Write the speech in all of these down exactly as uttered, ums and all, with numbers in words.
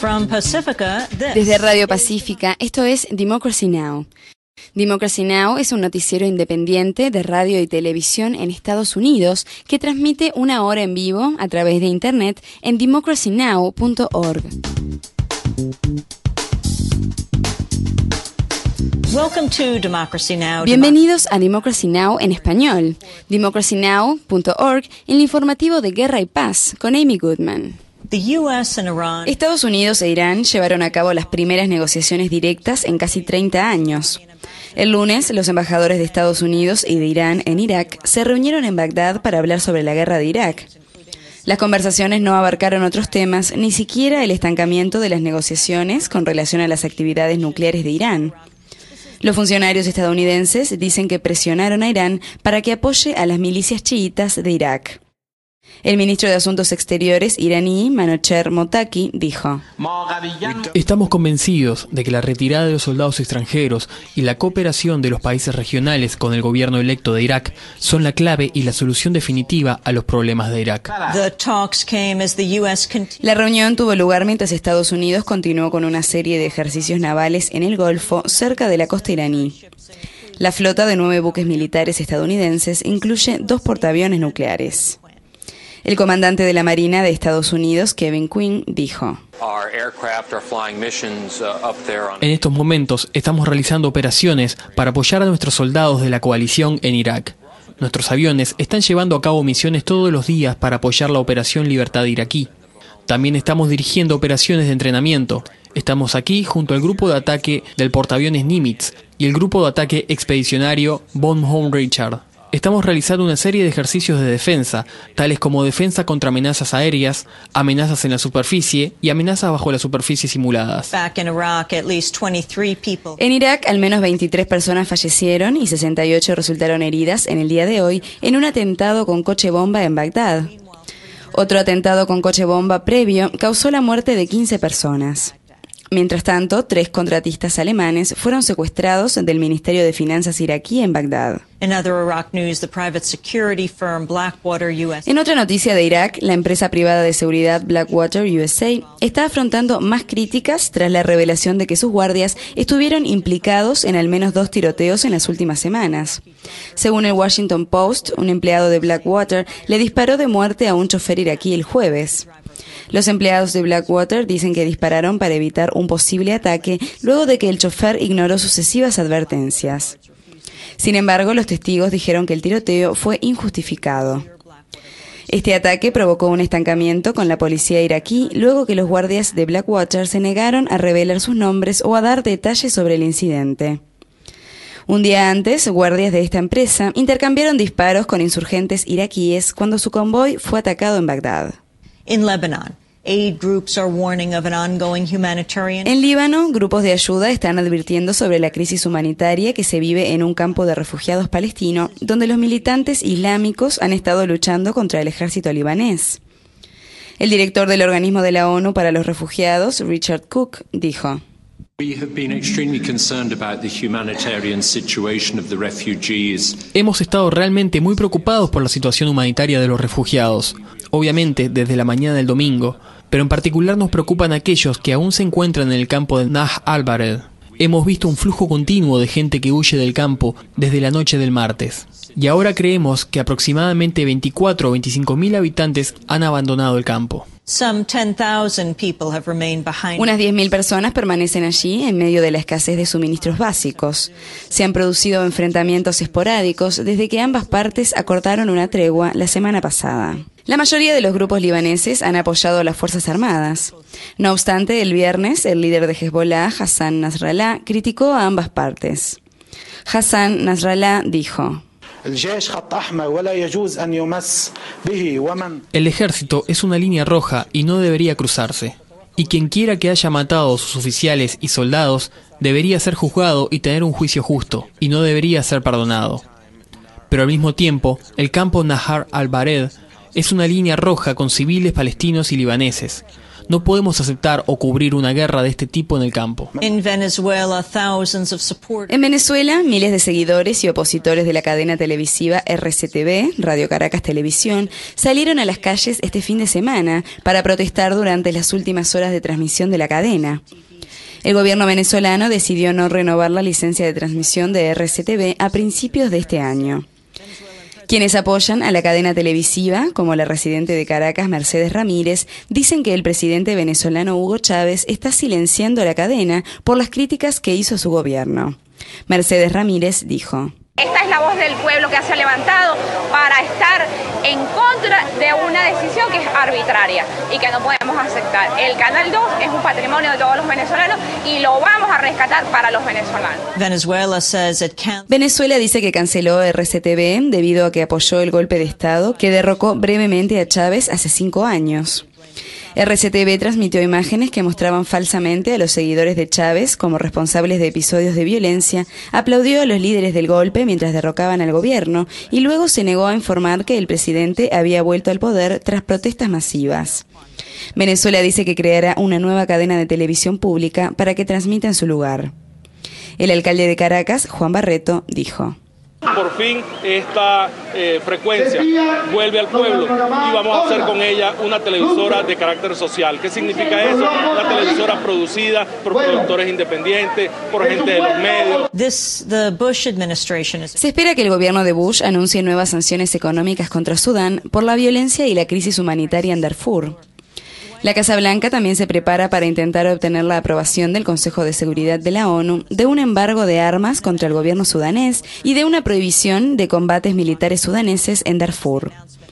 From Pacifica, this. Desde Radio Pacífica, esto es Democracy Now! Democracy Now! Es un noticiero independiente de radio y televisión en Estados Unidos que transmite una hora en vivo a través de internet en democracy now punto org. Welcome to Democracy Now! Bienvenidos a Democracy Now! En español, democracy now punto org, el informativo de Guerra y Paz con Amy Goodman. The U S and Iran. Estados Unidos e Irán llevaron a cabo las primeras negociaciones directas en casi treinta años. El lunes, los embajadores de Estados Unidos y de Irán en Irak se reunieron en Bagdad para hablar sobre la guerra de Irak. Las conversaciones no abarcaron otros temas, ni siquiera el estancamiento de las negociaciones con relación a las actividades nucleares de Irán. Los funcionarios estadounidenses dicen que presionaron a Irán para que apoye a las milicias chiitas de Irak. El ministro de Asuntos Exteriores iraní, Manocher Mottaki, dijo: Estamos convencidos de que la retirada de los soldados extranjeros y la cooperación de los países regionales con el gobierno electo de Irak son la clave y la solución definitiva a los problemas de Irak. La reunión tuvo lugar mientras Estados Unidos continuó con una serie de ejercicios navales en el Golfo cerca de la costa iraní. La flota de nueve buques militares estadounidenses incluye dos portaaviones nucleares. El comandante de la Marina de Estados Unidos, Kevin Quinn, dijo: En estos momentos estamos realizando operaciones para apoyar a nuestros soldados de la coalición en Irak. Nuestros aviones están llevando a cabo misiones todos los días para apoyar la Operación Libertad Iraquí. También estamos dirigiendo operaciones de entrenamiento. Estamos aquí junto al grupo de ataque del portaaviones Nimitz y el grupo de ataque expedicionario Von Home Richard. Estamos realizando una serie de ejercicios de defensa, tales como defensa contra amenazas aéreas, amenazas en la superficie y amenazas bajo la superficie simuladas. En Irak, al menos veintitrés personas fallecieron y sesenta y ocho resultaron heridas en el día de hoy en un atentado con coche bomba en Bagdad. Otro atentado con coche bomba previo causó la muerte de quince personas. Mientras tanto, tres contratistas alemanes fueron secuestrados del Ministerio de Finanzas iraquí en Bagdad. En otra noticia de Irak, la empresa privada de seguridad Blackwater U S A está afrontando más críticas tras la revelación de que sus guardias estuvieron implicados en al menos dos tiroteos en las últimas semanas. Según el Washington Post, un empleado de Blackwater le disparó de muerte a un chofer iraquí el jueves. Los empleados de Blackwater dicen que dispararon para evitar un posible ataque luego de que el chofer ignoró sucesivas advertencias. Sin embargo, los testigos dijeron que el tiroteo fue injustificado. Este ataque provocó un estancamiento con la policía iraquí luego que los guardias de Blackwater se negaron a revelar sus nombres o a dar detalles sobre el incidente. Un día antes, guardias de esta empresa intercambiaron disparos con insurgentes iraquíes cuando su convoy fue atacado en Bagdad. In Lebanon, aid groups are warning of an ongoing humanitarian. En Líbano, grupos de ayuda están advirtiendo sobre la crisis humanitaria que se vive en un campo de refugiados palestino, donde los militantes islámicos han estado luchando contra el ejército libanés. El director del organismo de la ONU para los refugiados, Richard Cook, dijo: Hemos estado realmente muy preocupados por la situación humanitaria de los refugiados, obviamente desde la mañana del domingo, pero en particular nos preocupan aquellos que aún se encuentran en el campo de Nah al-Bared. Hemos visto un flujo continuo de gente que huye del campo desde la noche del martes, y ahora creemos que aproximadamente veinticuatro o veinticinco mil habitantes han abandonado el campo. Unas diez mil personas permanecen allí en medio de la escasez de suministros básicos. Se han producido enfrentamientos esporádicos desde que ambas partes acordaron una tregua la semana pasada. La mayoría de los grupos libaneses han apoyado a las Fuerzas Armadas. No obstante, el viernes, el líder de Hezbollah, Hassan Nasrallah, criticó a ambas partes. Hassan Nasrallah dijo: El ejército es una línea roja y no debería cruzarse. Y quien quiera que haya matado a sus oficiales y soldados debería ser juzgado y tener un juicio justo, y no debería ser perdonado. Pero al mismo tiempo, el campo Nahar al-Bared es una línea roja con civiles palestinos y libaneses. No podemos aceptar o cubrir una guerra de este tipo en el campo. En Venezuela, thousands of support- En Venezuela, miles de seguidores y opositores de la cadena televisiva R C T V, Radio Caracas Televisión, salieron a las calles este fin de semana para protestar durante las últimas horas de transmisión de la cadena. El gobierno venezolano decidió no renovar la licencia de transmisión de R C T V a principios de este año. Quienes apoyan a la cadena televisiva, como la residente de Caracas, Mercedes Ramírez, dicen que el presidente venezolano Hugo Chávez está silenciando a la cadena por las críticas que hizo su gobierno. Mercedes Ramírez dijo: Esta es la voz del pueblo que se ha levantado para estar en contra de una decisión que es arbitraria y que no podemos aceptar. El Canal dos es un patrimonio de todos los venezolanos y lo vamos a rescatar para los venezolanos. Venezuela says it can't... Venezuela dice que canceló R C T V debido a que apoyó el golpe de Estado que derrocó brevemente a Chávez hace cinco años. R C T V transmitió imágenes que mostraban falsamente a los seguidores de Chávez como responsables de episodios de violencia, aplaudió a los líderes del golpe mientras derrocaban al gobierno y luego se negó a informar que el presidente había vuelto al poder tras protestas masivas. Venezuela dice que creará una nueva cadena de televisión pública para que transmita en su lugar. El alcalde de Caracas, Juan Barreto, dijo: Por fin esta eh, frecuencia vuelve al pueblo y vamos a hacer con ella una televisora de carácter social. ¿Qué significa eso? Una televisora producida por productores independientes, por gente de los medios. This, the Bush administration is... Se espera que el gobierno de Bush anuncie nuevas sanciones económicas contra Sudán por la violencia y la crisis humanitaria en Darfur. La Casa Blanca también se prepara para intentar obtener la aprobación del Consejo de Seguridad de la ONU de un embargo de armas contra el gobierno sudanés y de una prohibición de combates militares sudaneses en Darfur.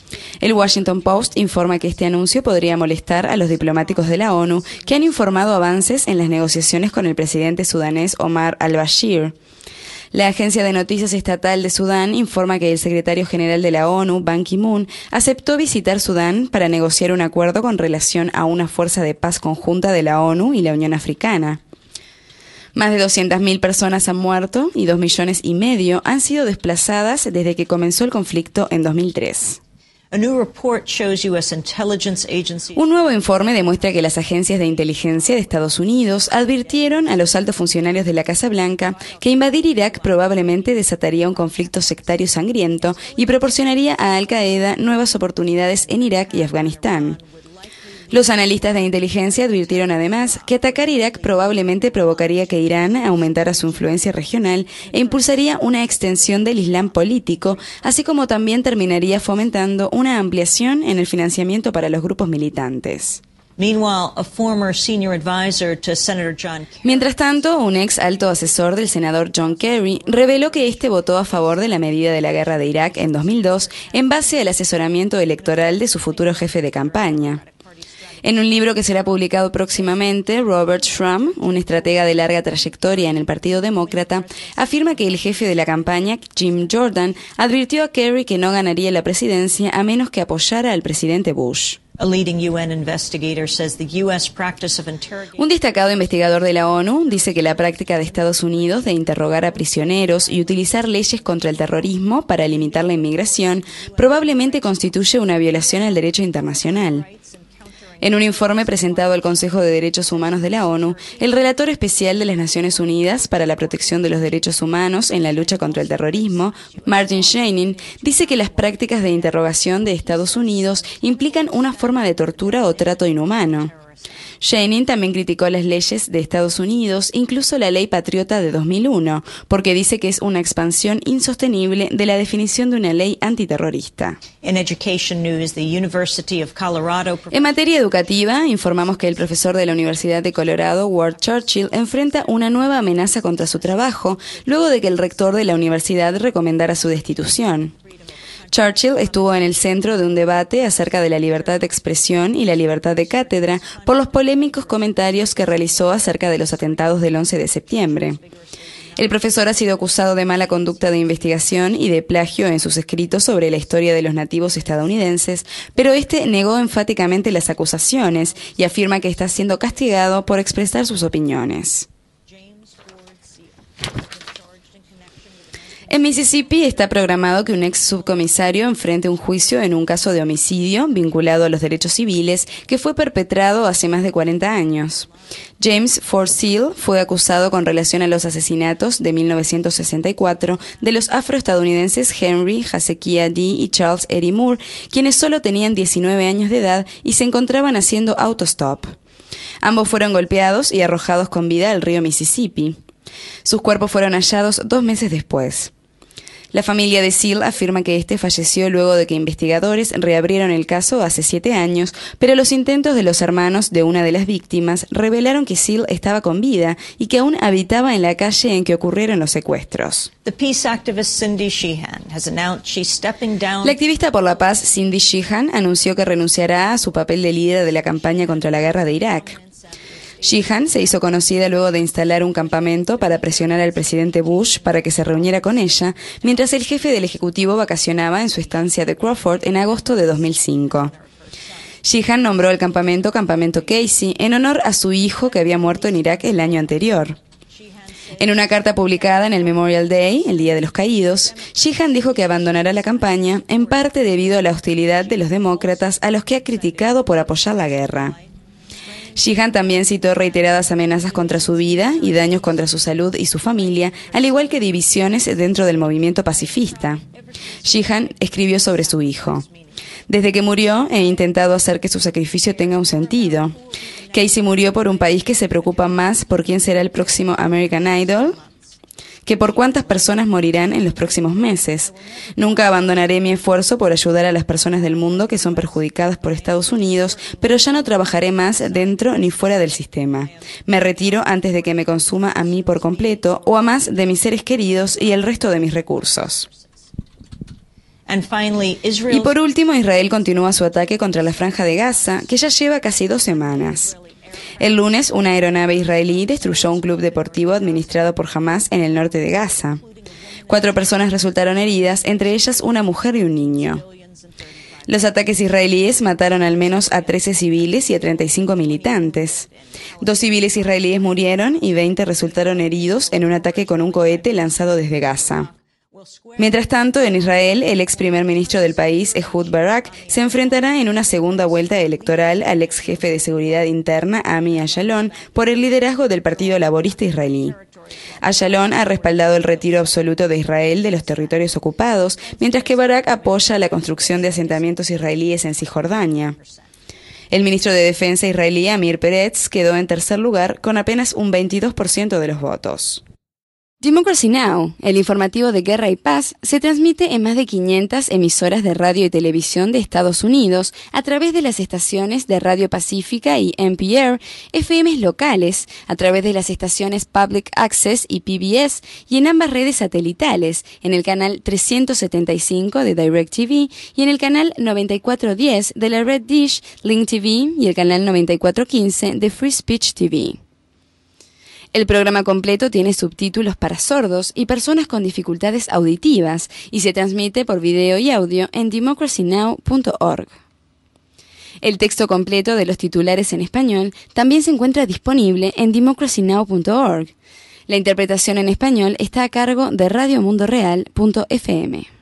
El Washington Post informa que este anuncio podría molestar a los diplomáticos de la ONU que han informado avances en las negociaciones con el presidente sudanés Omar al-Bashir. La agencia de noticias estatal de Sudán informa que el secretario general de la ONU, Ban Ki-moon, aceptó visitar Sudán para negociar un acuerdo con relación a una fuerza de paz conjunta de la ONU y la Unión Africana. Más de doscientas mil personas han muerto y dos millones y medio han sido desplazadas desde que comenzó el conflicto en dos mil tres. Un nuevo informe demuestra que las agencias de inteligencia de Estados Unidos advirtieron a los altos funcionarios de la Casa Blanca que invadir Irak probablemente desataría un conflicto sectario sangriento y proporcionaría a Al-Qaeda nuevas oportunidades en Irak y Afganistán. Los analistas de inteligencia advirtieron además que atacar Irak probablemente provocaría que Irán aumentara su influencia regional e impulsaría una extensión del Islam político, así como también terminaría fomentando una ampliación en el financiamiento para los grupos militantes. Mientras tanto, un ex alto asesor del senador John Kerry reveló que este votó a favor de la medida de la guerra de Irak en dos mil dos en base al asesoramiento electoral de su futuro jefe de campaña. En un libro que será publicado próximamente, Robert Shrum, un estratega de larga trayectoria en el Partido Demócrata, afirma que el jefe de la campaña, Jim Jordan, advirtió a Kerry que no ganaría la presidencia a menos que apoyara al presidente Bush. Un destacado investigador de la ONU dice que la práctica de Estados Unidos de interrogar a prisioneros y utilizar leyes contra el terrorismo para limitar la inmigración probablemente constituye una violación al derecho internacional. En un informe presentado al Consejo de Derechos Humanos de la ONU, el relator especial de las Naciones Unidas para la protección de los derechos humanos en la lucha contra el terrorismo, Martin Scheinin, dice que las prácticas de interrogación de Estados Unidos implican una forma de tortura o trato inhumano. Scheinin también criticó las leyes de Estados Unidos, incluso la Ley Patriota de dos mil uno, porque dice que es una expansión insostenible de la definición de una ley antiterrorista. En materia educativa, informamos que el profesor de la Universidad de Colorado, Ward Churchill, enfrenta una nueva amenaza contra su trabajo, luego de que el rector de la universidad recomendara su destitución. Churchill estuvo en el centro de un debate acerca de la libertad de expresión y la libertad de cátedra por los polémicos comentarios que realizó acerca de los atentados del once de septiembre. El profesor ha sido acusado de mala conducta de investigación y de plagio en sus escritos sobre la historia de los nativos estadounidenses, pero este negó enfáticamente las acusaciones y afirma que está siendo castigado por expresar sus opiniones. En Mississippi está programado que un ex subcomisario enfrente un juicio en un caso de homicidio vinculado a los derechos civiles que fue perpetrado hace más de cuarenta años. James Ford Seale fue acusado con relación a los asesinatos de mil novecientos sesenta y cuatro de los afroestadounidenses Henry Hezekiah Dee y Charles Eddie Moore, quienes solo tenían diecinueve años de edad y se encontraban haciendo autostop. Ambos fueron golpeados y arrojados con vida al río Mississippi. Sus cuerpos fueron hallados dos meses después. La familia de Seale afirma que este falleció luego de que investigadores reabrieron el caso hace siete años, pero los intentos de los hermanos de una de las víctimas revelaron que Seale estaba con vida y que aún habitaba en la calle en que ocurrieron los secuestros. La activista por la paz Cindy Sheehan anunció que renunciará a su papel de líder de la campaña contra la guerra de Irak. Sheehan se hizo conocida luego de instalar un campamento para presionar al presidente Bush para que se reuniera con ella, mientras el jefe del Ejecutivo vacacionaba en su estancia de Crawford en agosto de dos mil cinco. Sheehan nombró el campamento Campamento Casey en honor a su hijo que había muerto en Irak el año anterior. En una carta publicada en el Memorial Day, el Día de los Caídos, Sheehan dijo que abandonará la campaña en parte debido a la hostilidad de los demócratas a los que ha criticado por apoyar la guerra. Sheehan también citó reiteradas amenazas contra su vida y daños contra su salud y su familia, al igual que divisiones dentro del movimiento pacifista. Sheehan escribió sobre su hijo: "Desde que murió, he intentado hacer que su sacrificio tenga un sentido. Casey murió por un país que se preocupa más por quién será el próximo American Idol que por cuántas personas morirán en los próximos meses. Nunca abandonaré mi esfuerzo por ayudar a las personas del mundo que son perjudicadas por Estados Unidos, pero ya no trabajaré más dentro ni fuera del sistema. Me retiro antes de que me consuma a mí por completo o a más de mis seres queridos y el resto de mis recursos". Y por último, Israel continúa su ataque contra la Franja de Gaza, que ya lleva casi dos semanas. El lunes, una aeronave israelí destruyó un club deportivo administrado por Hamás en el norte de Gaza. Cuatro personas resultaron heridas, entre ellas una mujer y un niño. Los ataques israelíes mataron al menos a trece civiles y a treinta y cinco militantes. Dos civiles israelíes murieron y veinte resultaron heridos en un ataque con un cohete lanzado desde Gaza. Mientras tanto, en Israel, el ex primer ministro del país, Ehud Barak, se enfrentará en una segunda vuelta electoral al ex jefe de seguridad interna, Ami Ayalon, por el liderazgo del Partido Laborista Israelí. Ayalon ha respaldado el retiro absoluto de Israel de los territorios ocupados, mientras que Barak apoya la construcción de asentamientos israelíes en Cisjordania. El ministro de Defensa israelí, Amir Peretz, quedó en tercer lugar con apenas un veintidós por ciento de los votos. Democracy Now!, el informativo de guerra y paz, se transmite en más de quinientas emisoras de radio y televisión de Estados Unidos a través de las estaciones de Radio Pacífica y N P R, F Ms locales, a través de las estaciones Public Access y P B S y en ambas redes satelitales, en el canal trescientos setenta y cinco de DirecTV y en el canal noventa y cuatro diez de la Red Dish, Link T V y el canal noventa y cuatro quince de Free Speech T V. El programa completo tiene subtítulos para sordos y personas con dificultades auditivas y se transmite por video y audio en democracy now punto org. El texto completo de los titulares en español también se encuentra disponible en democracy now punto org. La interpretación en español está a cargo de radio mundo real punto f m.